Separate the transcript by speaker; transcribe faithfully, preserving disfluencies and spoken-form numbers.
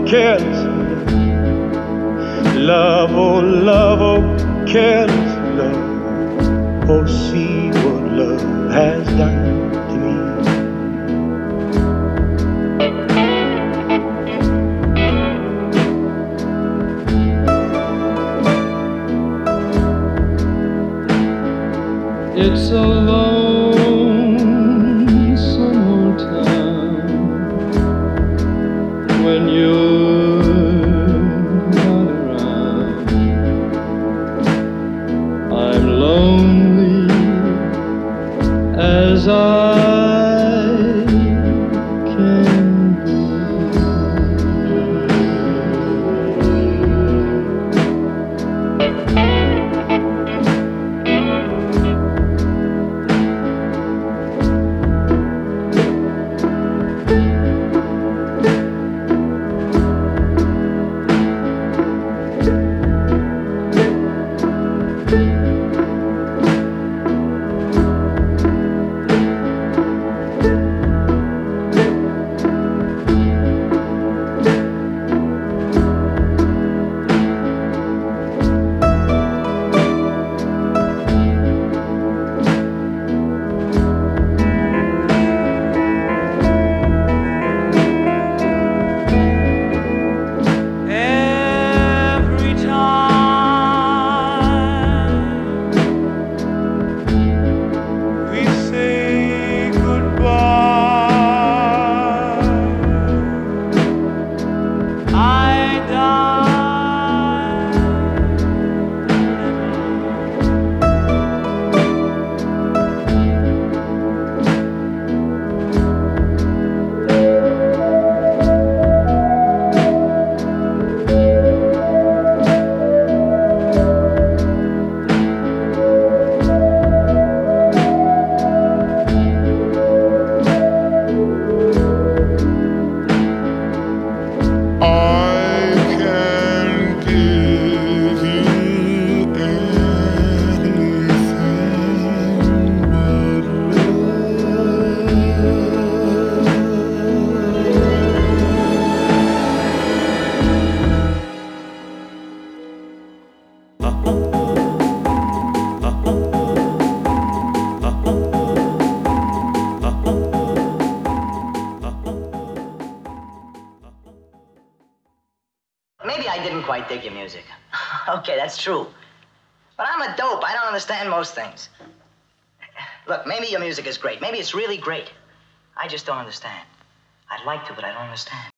Speaker 1: careless love. Love, oh love, oh careless love. Oh, see what love has done to me.
Speaker 2: It's a lonesome old town when you're not around. I'm lonely as I can be.
Speaker 3: Maybe I didn't quite dig your music. Okay, that's true. But I'm a dope. I don't understand most things. Look, maybe your music is great. Maybe it's really great. I just don't understand. I'd like to, but I don't understand.